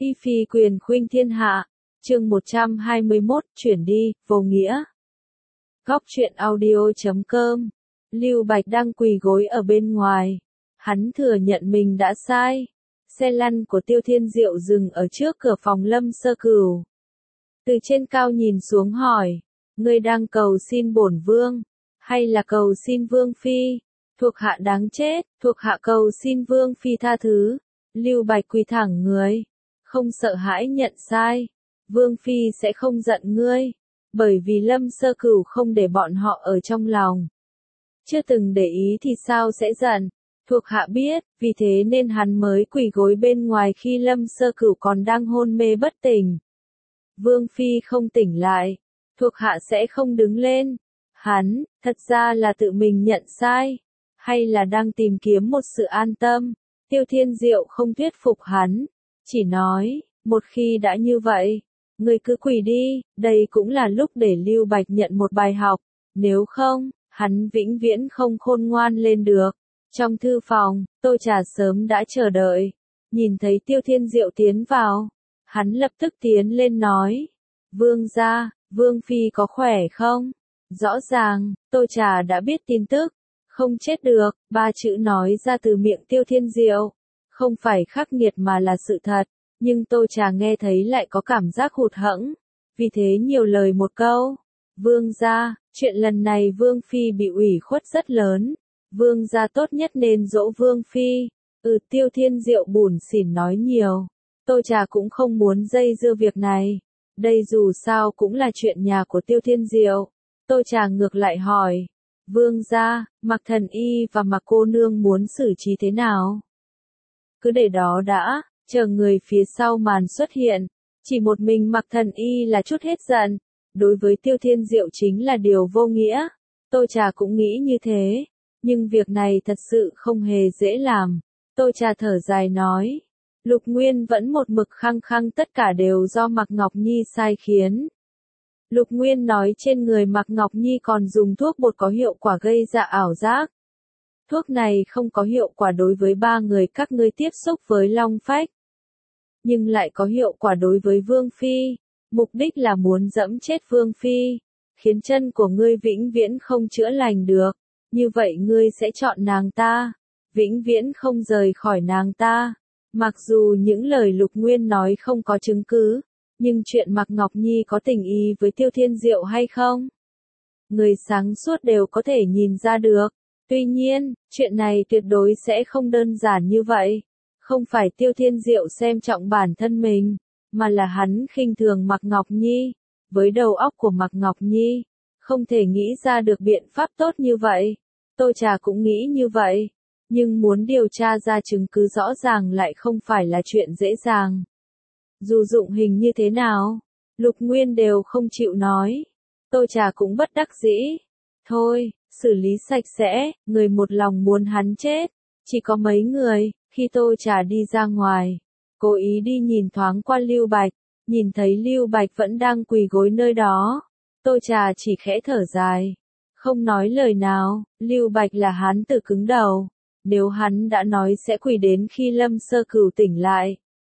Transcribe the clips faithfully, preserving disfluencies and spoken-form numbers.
Y phi quyền khuynh thiên hạ, chương một trăm hai mươi mốt, chuyển đi, vô nghĩa. Góc truyện audio chấm com. Lưu Bạch đang quỳ gối ở bên ngoài. Hắn thừa nhận mình đã sai. Xe lăn của Tiêu Thiên Diệu dừng ở trước cửa phòng Lâm Sơ Cửu. Từ trên cao nhìn xuống hỏi, ngươi đang cầu xin bổn vương, hay là cầu xin vương phi? Thuộc hạ đáng chết, thuộc hạ cầu xin vương phi tha thứ. Lưu Bạch quỳ thẳng người, không sợ hãi nhận sai. Vương phi sẽ không giận ngươi, bởi vì Lâm Sơ Cửu không để bọn họ ở trong lòng. Chưa từng để ý thì sao sẽ giận? Thuộc hạ biết, vì thế nên hắn mới quỳ gối bên ngoài khi Lâm Sơ Cửu còn đang hôn mê bất tỉnh. Vương phi không tỉnh lại, thuộc hạ sẽ không đứng lên. Hắn, thật ra là tự mình nhận sai, hay là đang tìm kiếm một sự an tâm? Tiêu Thiên Diệu không thuyết phục hắn, chỉ nói, một khi đã như vậy, ngươi cứ quỳ đi, đây cũng là lúc để Lưu Bạch nhận một bài học, nếu không, hắn vĩnh viễn không khôn ngoan lên được. Trong thư phòng, Tô Trà sớm đã chờ đợi, nhìn thấy Tiêu Thiên Diệu tiến vào, hắn lập tức tiến lên nói, vương gia, vương phi có khỏe không? Rõ ràng, Tô Trà đã biết tin tức, không chết được, ba chữ nói ra từ miệng Tiêu Thiên Diệu, không phải khắc nghiệt mà là sự thật, nhưng Tô Trà nghe thấy lại có cảm giác hụt hẫng, vì thế nhiều lời một câu, vương gia, chuyện lần này vương phi bị ủy khuất rất lớn, vương gia tốt nhất nên dỗ vương phi. Ừ, Tiêu Thiên Diệu bủn xỉn nói nhiều, Tô Trà cũng không muốn dây dưa việc này, đây dù sao cũng là chuyện nhà của Tiêu Thiên Diệu. Tô Trà ngược lại hỏi, vương gia, Mặc Thần Y và Mặc cô nương muốn xử trí thế nào? Cứ để đó đã, chờ người phía sau màn xuất hiện, chỉ một mình Mặc Thần Y là chút hết giận, đối với Tiêu Thiên Diệu chính là điều vô nghĩa. Tô Trà cũng nghĩ như thế, nhưng việc này thật sự không hề dễ làm. Tô Trà thở dài nói, Lục Nguyên vẫn một mực khăng khăng tất cả đều do Mạc Ngọc Nhi sai khiến. Lục Nguyên nói trên người Mạc Ngọc Nhi còn dùng thuốc bột có hiệu quả gây ra ảo giác. Thuốc này không có hiệu quả đối với ba người các ngươi tiếp xúc với Long Phách, nhưng lại có hiệu quả đối với Vương Phi, mục đích là muốn dẫm chết Vương Phi, khiến chân của ngươi vĩnh viễn không chữa lành được, như vậy ngươi sẽ chọn nàng ta, vĩnh viễn không rời khỏi nàng ta. Mặc dù những lời Lục Nguyên nói không có chứng cứ, nhưng chuyện Mạc Ngọc Nhi có tình ý với Tiêu Thiên Diệu hay không? Người sáng suốt đều có thể nhìn ra được. Tuy nhiên, chuyện này tuyệt đối sẽ không đơn giản như vậy. Không phải Tiêu Thiên Diệu xem trọng bản thân mình, mà là hắn khinh thường Mạc Ngọc Nhi. Với đầu óc của Mạc Ngọc Nhi, không thể nghĩ ra được biện pháp tốt như vậy. Tô Trà cũng nghĩ như vậy, nhưng muốn điều tra ra chứng cứ rõ ràng lại không phải là chuyện dễ dàng. Dù dụng hình như thế nào, Lục Nguyên đều không chịu nói. Tô Trà cũng bất đắc dĩ. Thôi, xử lý sạch sẽ, người một lòng muốn hắn chết. Chỉ có mấy người, khi Tô Trà đi ra ngoài, cố ý đi nhìn thoáng qua Lưu Bạch, nhìn thấy Lưu Bạch vẫn đang quỳ gối nơi đó. Tô Trà chỉ khẽ thở dài, không nói lời nào. Lưu Bạch là hán tử cứng đầu, nếu hắn đã nói sẽ quỳ đến khi Lâm Sơ Cửu tỉnh lại,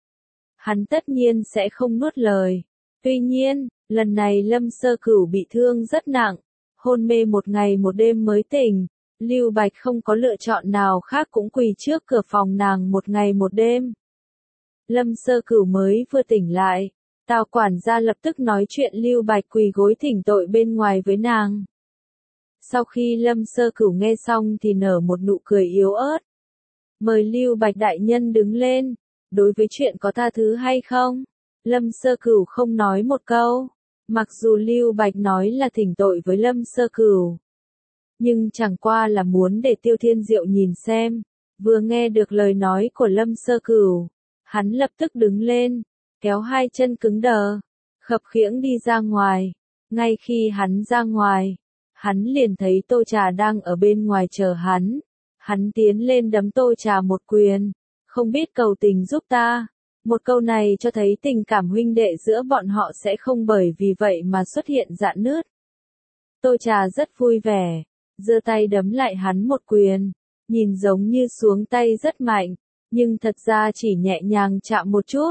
hắn tất nhiên sẽ không nuốt lời. Tuy nhiên, lần này Lâm Sơ Cửu bị thương rất nặng, hôn mê một ngày một đêm mới tỉnh. Lưu Bạch không có lựa chọn nào khác cũng quỳ trước cửa phòng nàng một ngày một đêm. Lâm Sơ Cửu mới vừa tỉnh lại, Tào quản gia lập tức nói chuyện Lưu Bạch quỳ gối thỉnh tội bên ngoài với nàng. Sau khi Lâm Sơ Cửu nghe xong thì nở một nụ cười yếu ớt. Mời Lưu Bạch đại nhân đứng lên. Đối với chuyện có tha thứ hay không, Lâm Sơ Cửu không nói một câu. Mặc dù Lưu Bạch nói là thỉnh tội với Lâm Sơ Cửu, nhưng chẳng qua là muốn để Tiêu Thiên Diệu nhìn xem. Vừa nghe được lời nói của Lâm Sơ Cửu, hắn lập tức đứng lên, kéo hai chân cứng đờ, khập khiễng đi ra ngoài. Ngay khi hắn ra ngoài, hắn liền thấy Tô Trà đang ở bên ngoài chờ hắn. Hắn tiến lên đấm Tô Trà một quyền, không biết cầu tình giúp ta. Một câu này cho thấy tình cảm huynh đệ giữa bọn họ sẽ không bởi vì vậy mà xuất hiện rạn nứt. Tô Trà rất vui vẻ, giơ tay đấm lại hắn một quyền, nhìn giống như xuống tay rất mạnh, nhưng thật ra chỉ nhẹ nhàng chạm một chút.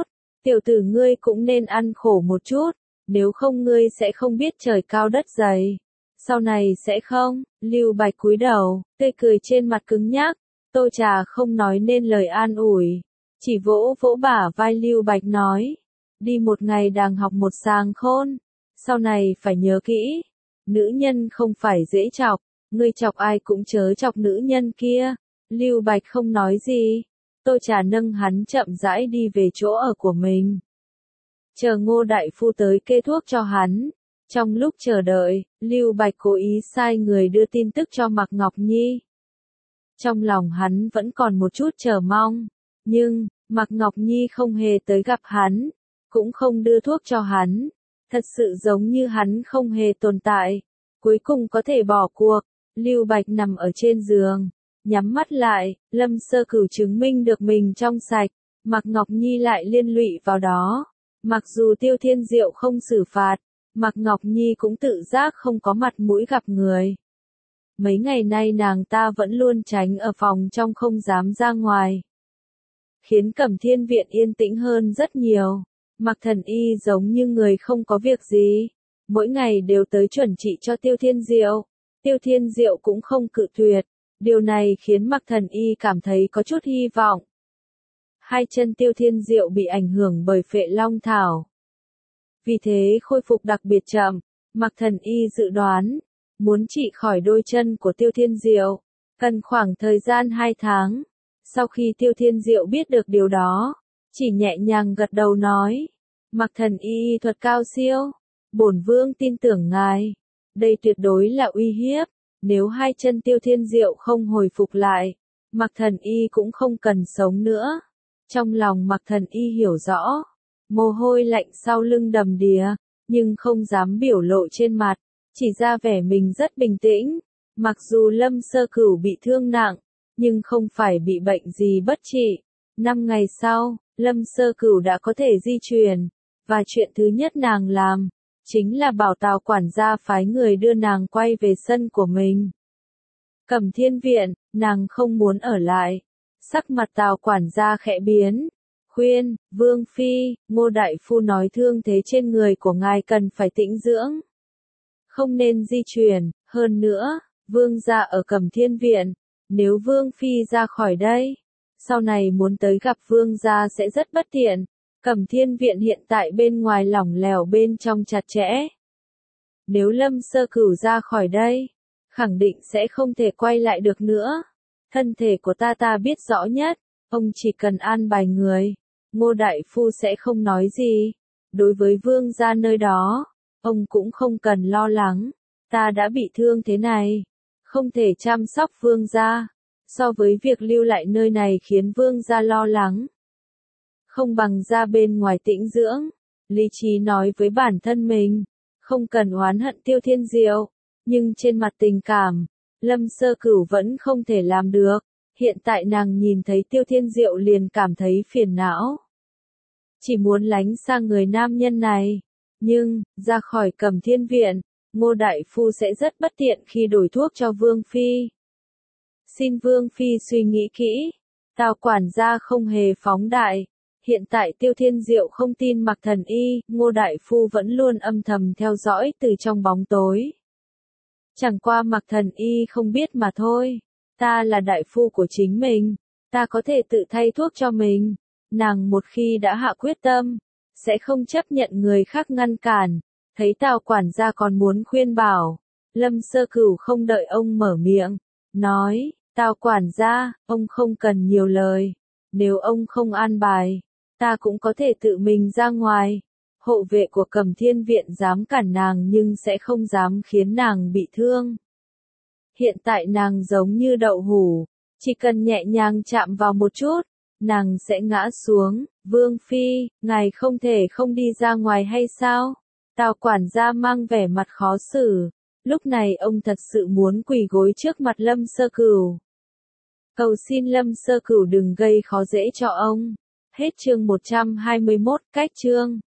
Tiểu tử ngươi cũng nên ăn khổ một chút, nếu không ngươi sẽ không biết trời cao đất dày. Sau này sẽ không, Lưu Bạch cúi đầu, tươi cười trên mặt cứng nhắc, Tô Trà không nói nên lời an ủi, chỉ vỗ vỗ bả vai Lưu Bạch nói, đi một ngày đàng học một sàng khôn, sau này phải nhớ kỹ, nữ nhân không phải dễ chọc, ngươi chọc ai cũng chớ chọc nữ nhân kia. Lưu Bạch không nói gì, Tô Trà nâng hắn chậm rãi đi về chỗ ở của mình. Chờ Ngô đại phu tới kê thuốc cho hắn. Trong lúc chờ đợi, Lưu Bạch cố ý sai người đưa tin tức cho Mạc Ngọc Nhi. Trong lòng hắn vẫn còn một chút chờ mong, nhưng, Mạc Ngọc Nhi không hề tới gặp hắn, cũng không đưa thuốc cho hắn, thật sự giống như hắn không hề tồn tại, cuối cùng có thể bỏ cuộc. Lưu Bạch nằm ở trên giường, nhắm mắt lại, Lâm Sơ Cửu chứng minh được mình trong sạch, Mạc Ngọc Nhi lại liên lụy vào đó. Mặc dù Tiêu Thiên Diệu không xử phạt, Mạc Ngọc Nhi cũng tự giác không có mặt mũi gặp người. Mấy ngày nay nàng ta vẫn luôn tránh ở phòng trong không dám ra ngoài, khiến Cẩm Thiên Viện yên tĩnh hơn rất nhiều. Mạc Thần Y giống như người không có việc gì, mỗi ngày đều tới chuẩn trị cho Tiêu Thiên Diệu. Tiêu Thiên Diệu cũng không cự tuyệt, điều này khiến Mạc Thần Y cảm thấy có chút hy vọng. Hai chân Tiêu Thiên Diệu bị ảnh hưởng bởi phệ long thảo, vì thế khôi phục đặc biệt chậm. Mạc Thần Y dự đoán, muốn trị khỏi đôi chân của Tiêu Thiên Diệu, cần khoảng thời gian hai tháng. Sau khi Tiêu Thiên Diệu biết được điều đó, chỉ nhẹ nhàng gật đầu nói, Mạc Thần Y thuật cao siêu, bổn vương tin tưởng ngài. Đây tuyệt đối là uy hiếp, nếu hai chân Tiêu Thiên Diệu không hồi phục lại, Mạc Thần Y cũng không cần sống nữa. Trong lòng Mạc Thần Y hiểu rõ, mồ hôi lạnh sau lưng đầm đìa, nhưng không dám biểu lộ trên mặt, chỉ ra vẻ mình rất bình tĩnh. Mặc dù Lâm Sơ Cửu bị thương nặng, nhưng không phải bị bệnh gì bất trị. Năm ngày sau, Lâm Sơ Cửu đã có thể di chuyển, và chuyện thứ nhất nàng làm, chính là bảo Tào quản gia phái người đưa nàng quay về sân của mình. Cẩm Thiên Viện, nàng không muốn ở lại. Sắc mặt Tào quản gia khẽ biến, khuyên, Vương Phi, Ngô đại phu nói thương thế trên người của ngài cần phải tĩnh dưỡng, không nên di chuyển. Hơn nữa, Vương gia ở Cẩm Thiên Viện, nếu Vương Phi ra khỏi đây, sau này muốn tới gặp Vương gia sẽ rất bất tiện. Cẩm Thiên Viện hiện tại bên ngoài lỏng lẻo bên trong chặt chẽ. Nếu Lâm Sơ Cửu ra khỏi đây, khẳng định sẽ không thể quay lại được nữa. Thân thể của ta ta biết rõ nhất, ông chỉ cần an bài người, Ngô đại phu sẽ không nói gì. Đối với Vương gia nơi đó, ông cũng không cần lo lắng, ta đã bị thương thế này, không thể chăm sóc Vương gia, so với việc lưu lại nơi này khiến Vương gia lo lắng, không bằng ra bên ngoài tĩnh dưỡng. Lý trí nói với bản thân mình, không cần oán hận Tiêu Thiên Diệu, nhưng trên mặt tình cảm, Lâm Sơ Cửu vẫn không thể làm được. Hiện tại nàng nhìn thấy Tiêu Thiên Diệu liền cảm thấy phiền não, chỉ muốn lánh sang người nam nhân này. Nhưng, ra khỏi Cẩm Thiên Viện, Ngô đại phu sẽ rất bất tiện khi đổi thuốc cho Vương Phi. Xin Vương Phi suy nghĩ kỹ. Tào quản gia không hề phóng đại. Hiện tại Tiêu Thiên Diệu không tin Mạc Thần Y, Ngô đại phu vẫn luôn âm thầm theo dõi từ trong bóng tối. Chẳng qua Mạc Thần Y không biết mà thôi. Ta là đại phu của chính mình, ta có thể tự thay thuốc cho mình. Nàng một khi đã hạ quyết tâm, sẽ không chấp nhận người khác ngăn cản. Thấy Tào quản gia còn muốn khuyên bảo, Lâm Sơ Cửu không đợi ông mở miệng, nói, Tào quản gia, ông không cần nhiều lời. Nếu ông không an bài, ta cũng có thể tự mình ra ngoài. Hộ vệ của Cẩm Thiên Viện dám cản nàng nhưng sẽ không dám khiến nàng bị thương. Hiện tại nàng giống như đậu hũ, chỉ cần nhẹ nhàng chạm vào một chút, nàng sẽ ngã xuống. Vương Phi, ngài không thể không đi ra ngoài hay sao? Tào quản gia mang vẻ mặt khó xử. Lúc này ông thật sự muốn quỳ gối trước mặt Lâm Sơ Cửu, cầu xin Lâm Sơ Cửu đừng gây khó dễ cho ông. Hết chương một trăm hai mươi mốt, cách chương.